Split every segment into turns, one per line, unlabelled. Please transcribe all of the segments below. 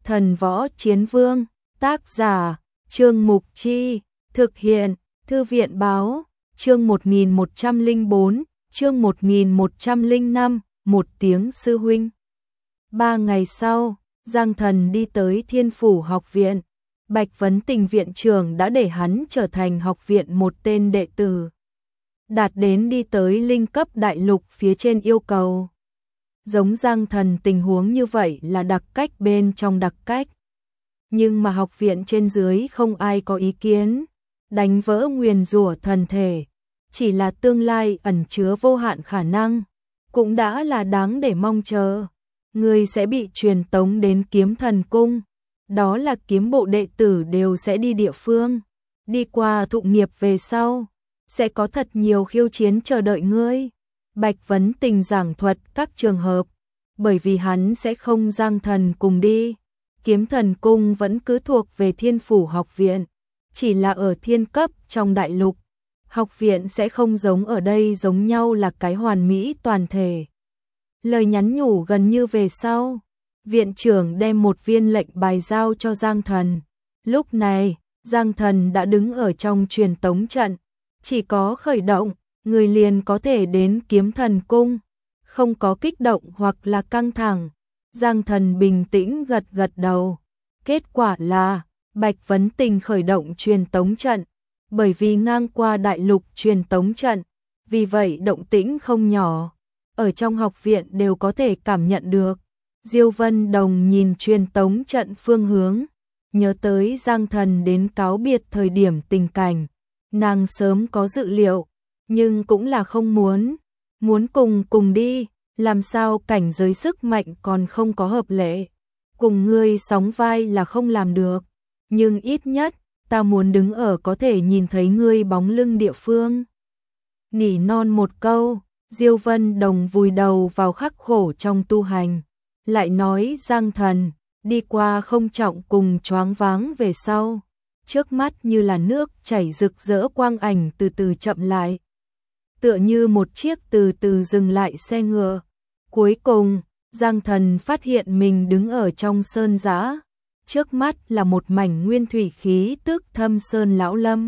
Thần Võ Chiến Vương, tác giả, Trương Mục Chi, thực hiện, Thư viện Báo, chương 1104, chương 1105, một tiếng sư huynh. 3 ngày sau, Giang Thần đi tới Thiên Phủ học viện. Bạch Vấn Tình viện trưởng đã để hắn trở thành học viện một tên đệ tử, đạt đến đi tới linh cấp đại lục phía trên yêu cầu. Giống Giang Thần tình huống như vậy là đặc cách bên trong đặc cách. Nhưng mà học viện trên dưới không ai có ý kiến, đánh vỡ nguyền rủa thần thể, chỉ là tương lai ẩn chứa vô hạn khả năng, cũng đã là đáng để mong chờ. Người sẽ bị truyền tống đến Kiếm Thần Cung, đó là kiếm bộ đệ tử đều sẽ đi địa phương, đi qua thụ nghiệp về sau, sẽ có thật nhiều khiêu chiến chờ đợi ngươi. Bạch Vấn Tình giảng thuật các trường hợp, bởi vì hắn sẽ không Giang Thần cùng đi. Kiếm Thần Cung vẫn cứ thuộc về Thiên Phủ học viện, chỉ là ở thiên cấp trong đại lục. Học viện sẽ không giống ở đây giống nhau là cái hoàn mỹ toàn thể. Lời nhắn nhủ gần như về sau, viện trưởng đem một viên lệnh bài giao cho Giang Thần. Lúc này, Giang Thần đã đứng ở trong truyền tống trận, chỉ có khởi động, người liền có thể đến Kiếm Thần Cung, không có kích động hoặc là căng thẳng. Giang Thần bình tĩnh gật gật đầu. Kết quả là, Bạch Vấn Tình khởi động truyền tống trận, bởi vì ngang qua đại lục truyền tống trận, vì vậy động tĩnh không nhỏ, ở trong học viện đều có thể cảm nhận được. Diêu Vân Đồng nhìn truyền tống trận phương hướng, nhớ tới Giang Thần đến cáo biệt thời điểm tình cảnh, nàng sớm có dự liệu, nhưng cũng là không muốn cùng đi, làm sao cảnh giới sức mạnh còn không có hợp lệ, cùng ngươi sóng vai là không làm được, nhưng ít nhất ta muốn đứng ở có thể nhìn thấy ngươi bóng lưng địa phương. Nỉ non một câu, Diêu Vân Đồng vùi đầu vào khắc khổ trong tu hành, lại nói Giang Thần đi qua không trọng cùng choáng váng về sau, trước mắt như là nước chảy rực rỡ quang ảnh từ từ chậm lại, tựa như một chiếc từ từ dừng lại xe ngựa. Cuối cùng, Giang Thần phát hiện mình đứng ở trong sơn dã, trước mắt là một mảnh nguyên thủy khí tức thâm sơn lão lâm.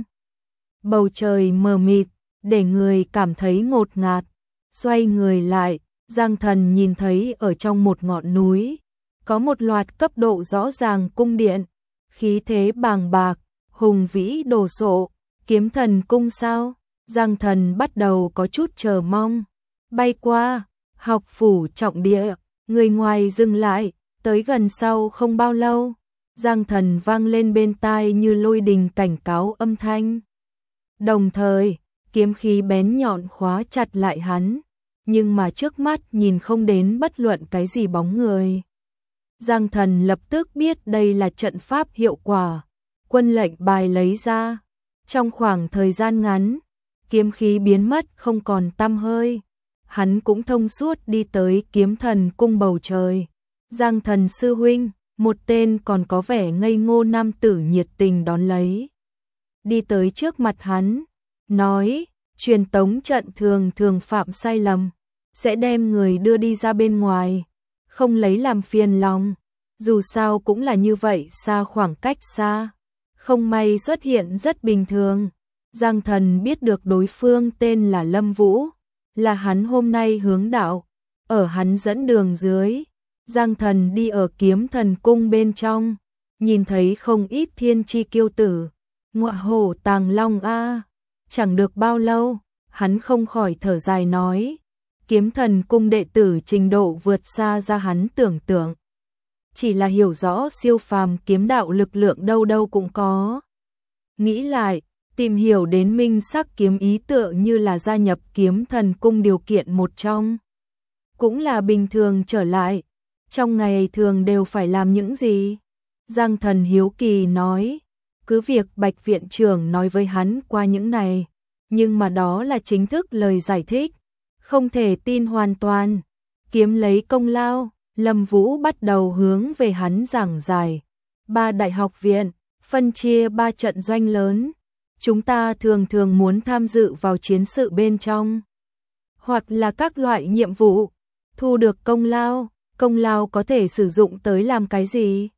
Bầu trời mờ mịt, để người cảm thấy ngột ngạt. Xoay người lại, Giang Thần nhìn thấy ở trong một ngọn núi, có một loạt cấp độ rõ ràng cung điện, khí thế bàng bạc, hùng vĩ đồ sộ. Kiếm Thần Cung sao? Giang Thần bắt đầu có chút chờ mong. Bay qua học phủ trọng địa, người ngoài dừng lại, tới gần sau không bao lâu, Giang Thần vang lên bên tai như lôi đình cảnh cáo âm thanh. Đồng thời, kiếm khí bén nhọn khóa chặt lại hắn, nhưng mà trước mắt nhìn không đến bất luận cái gì bóng người. Giang Thần lập tức biết đây là trận pháp hiệu quả, quân lệnh bài lấy ra, trong khoảng thời gian ngắn, kiếm khí biến mất không còn tăm hơi. Hắn cũng thông suốt đi tới Kiếm Thần Cung bầu trời. Giang Thần sư huynh, một tên còn có vẻ ngây ngô nam tử nhiệt tình đón lấy. Đi tới trước mặt hắn, nói, truyền tống trận thường phạm sai lầm, sẽ đem người đưa đi ra bên ngoài, không lấy làm phiền lòng, dù sao cũng là như vậy, xa khoảng cách xa, không may xuất hiện rất bình thường. Giang Thần biết được đối phương tên là Lâm Vũ, là hắn hôm nay hướng đạo, ở hắn dẫn đường dưới, Giang Thần đi ở Kiếm Thần Cung bên trong, nhìn thấy không ít thiên chi kiêu tử, ngọa hổ tàng long a. Chẳng được bao lâu, hắn không khỏi thở dài nói, Kiếm Thần Cung đệ tử trình độ vượt xa ra hắn tưởng tượng. Chỉ là hiểu rõ siêu phàm kiếm đạo lực lượng đâu đâu cũng có. Nghĩ lại, tìm hiểu đến minh sắc kiếm ý tựa như là gia nhập Kiếm Thần Cung điều kiện một trong. Cũng là bình thường trở lại, trong ngày thường đều phải làm những gì? Giang Thần hiếu kỳ nói, cứ việc Bạch viện trưởng nói với hắn qua những này, nhưng mà đó là chính thức lời giải thích, không thể tin hoàn toàn. Kiếm lấy công lao, Lâm Vũ bắt đầu hướng về hắn giảng giải. 3 đại học viện, phân chia 3 trận doanh lớn. Chúng ta thường muốn tham dự vào chiến sự bên trong, hoặc là các loại nhiệm vụ, thu được công lao có thể sử dụng tới làm cái gì?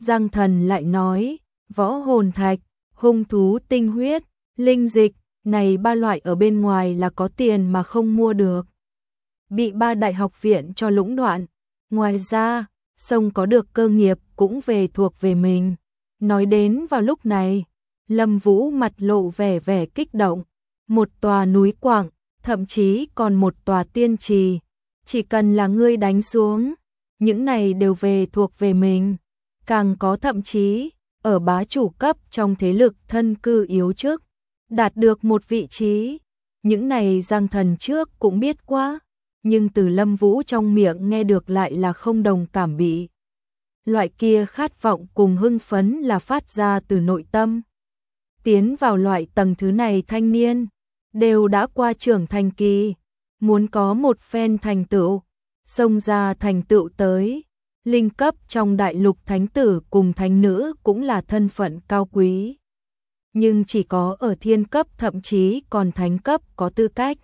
Giang Thần lại nói, võ hồn thạch, hung thú tinh huyết, linh dịch, này ba loại ở bên ngoài là có tiền mà không mua được. Bị ba đại học viện cho lũng đoạn. Ngoài ra, sông có được cơ nghiệp cũng về thuộc về mình. Nói đến vào lúc này, Lâm Vũ mặt lộ vẻ vẻ kích động. Một tòa núi quảng, thậm chí còn một tòa tiên trì. Chỉ cần là ngươi đánh xuống, những này đều về thuộc về mình. Càng có thậm chí, ở bá chủ cấp trong thế lực thân cư yếu chức, đạt được một vị trí. Những này Giang Thần trước cũng biết quá, nhưng từ Lâm Vũ trong miệng nghe được lại là không đồng cảm bị. Loại kia khát vọng cùng hưng phấn là phát ra từ nội tâm. Tiến vào loại tầng thứ này thanh niên, đều đã qua trưởng thành kỳ, muốn có một phen thành tựu, xông ra thành tựu tới. Linh cấp trong đại lục thánh tử cùng thánh nữ cũng là thân phận cao quý. Nhưng chỉ có ở thiên cấp thậm chí còn thánh cấp có tư cách,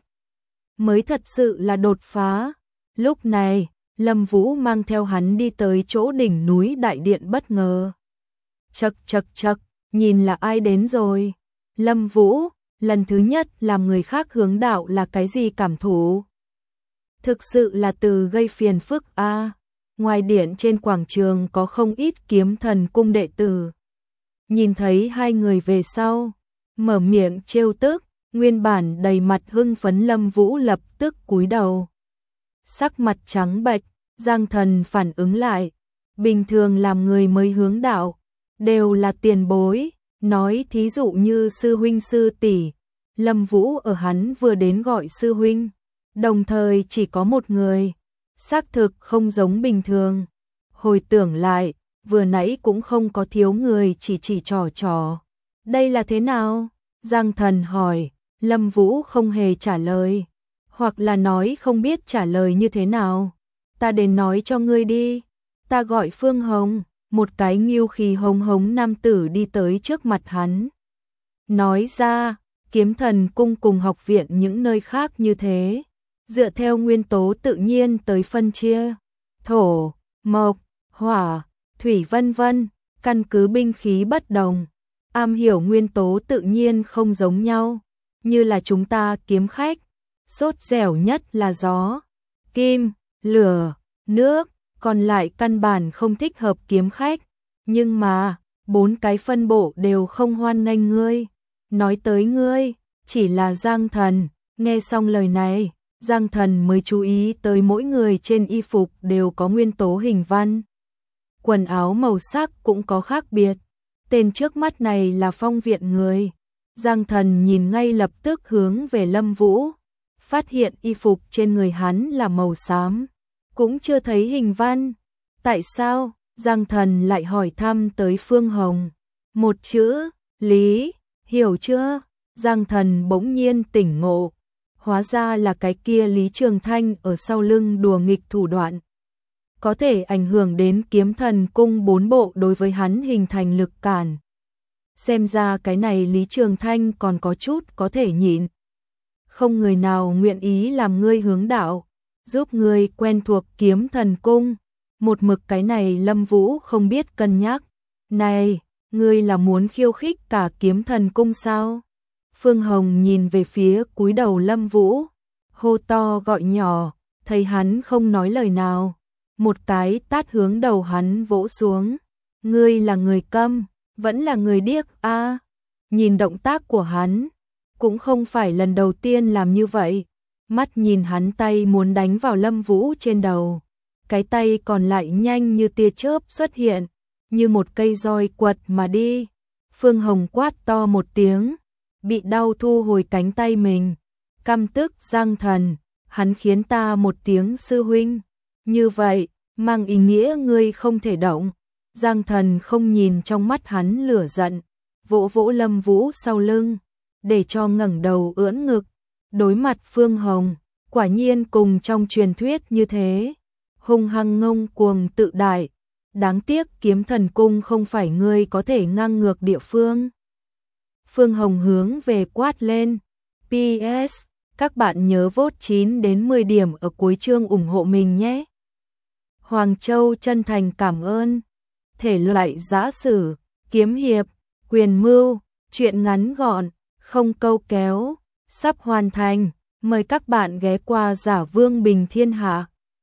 mới thật sự là đột phá. Lúc này, Lâm Vũ mang theo hắn đi tới chỗ đỉnh núi đại điện bất ngờ. Chậc chậc chậc, nhìn là ai đến rồi? Lâm Vũ, lần thứ nhất làm người khác hướng đạo là cái gì cảm thụ? Thực sự là từ gây phiền phức a. Ngoài điện trên quảng trường có không ít kiếm thần cung đệ tử. Nhìn thấy hai người về sau, mở miệng trêu tức, nguyên bản đầy mặt hưng phấn Lâm Vũ lập tức cúi đầu. Sắc mặt trắng bệch, Giang Thần phản ứng lại, bình thường làm người mới hướng đạo, đều là tiền bối, nói thí dụ như sư huynh sư tỷ, Lâm Vũ ở hắn vừa đến gọi sư huynh, đồng thời chỉ có một người, xác thực không giống bình thường. Hồi tưởng lại, vừa nãy cũng không có thiếu người chỉ trò. Đây là thế nào? Giang Thần hỏi, Lâm Vũ không hề trả lời, hoặc là nói không biết trả lời như thế nào. Ta đến nói cho ngươi đi, ta gọi Phương Hồng, một cái nghiêu khí hống hống nam tử đi tới trước mặt hắn. Nói ra, kiếm thần cung cùng học viện những nơi khác như thế, dựa theo nguyên tố tự nhiên tới phân chia, thổ, mộc, hỏa, thủy vân vân, căn cứ binh khí bất đồng, am hiểu nguyên tố tự nhiên không giống nhau, như là chúng ta kiếm khách, sốt dẻo nhất là gió, kim, lửa, nước, còn lại căn bản không thích hợp kiếm khách, nhưng mà, bốn cái phân bộ đều không hoan nghênh ngươi. Nói tới ngươi, chỉ là Giang Thần, nghe xong lời này, Giang Thần mới chú ý tới mỗi người trên y phục đều có nguyên tố hình văn. Quần áo màu sắc cũng có khác biệt. Tên trước mắt này là Phong Viện người. Giang Thần nhìn ngay lập tức hướng về Lâm Vũ, phát hiện y phục trên người hắn là màu xám, cũng chưa thấy hình văn. Tại sao? Giang Thần lại hỏi thăm tới Phương Hồng. Một chữ, lý, hiểu chưa? Giang Thần bỗng nhiên tỉnh ngộ. Hóa ra là cái kia Lý Trường Thanh ở sau lưng đùa nghịch thủ đoạn. Có thể ảnh hưởng đến kiếm thần cung bốn bộ đối với hắn hình thành lực cản. Xem ra cái này Lý Trường Thanh còn có chút có thể nhịn. Không người nào nguyện ý làm ngươi hướng đạo, giúp ngươi quen thuộc kiếm thần cung. Một mực cái này Lâm Vũ không biết cân nhắc. Này, ngươi là muốn khiêu khích cả kiếm thần cung sao? Phương Hồng nhìn về phía cúi đầu Lâm Vũ, hô to gọi nhỏ, thấy hắn không nói lời nào, một cái tát hướng đầu hắn vỗ xuống. Ngươi là người câm, vẫn là người điếc a? Nhìn động tác của hắn, cũng không phải lần đầu tiên làm như vậy. Mắt nhìn hắn tay muốn đánh vào Lâm Vũ trên đầu, cái tay còn lại nhanh như tia chớp xuất hiện, như một cây roi quật mà đi. Phương Hồng quát to một tiếng, bị đau thu hồi cánh tay mình, căm tức Giang Thần, hắn khiến ta một tiếng sư huynh, như vậy, mang ý nghĩa ngươi không thể động. Giang Thần không nhìn trong mắt hắn lửa giận, vỗ vỗ Lâm Vũ sau lưng, để cho ngẩng đầu ưỡn ngực, đối mặt Phương Hồng, quả nhiên cùng trong truyền thuyết như thế, hung hăng ngông cuồng tự đại, đáng tiếc kiếm thần cung không phải ngươi có thể ngang ngược địa phương. Phương Hồng hướng về quát lên. PS, các bạn nhớ vote 9 đến 10 điểm ở cuối chương ủng hộ mình nhé. Hoàng Châu chân thành cảm ơn. thể loại giã sử, kiếm hiệp, quyền mưu, truyện ngắn gọn, không câu kéo, sắp hoàn thành. Mời các bạn ghé qua Giả Vương Bình Thiên Hạ.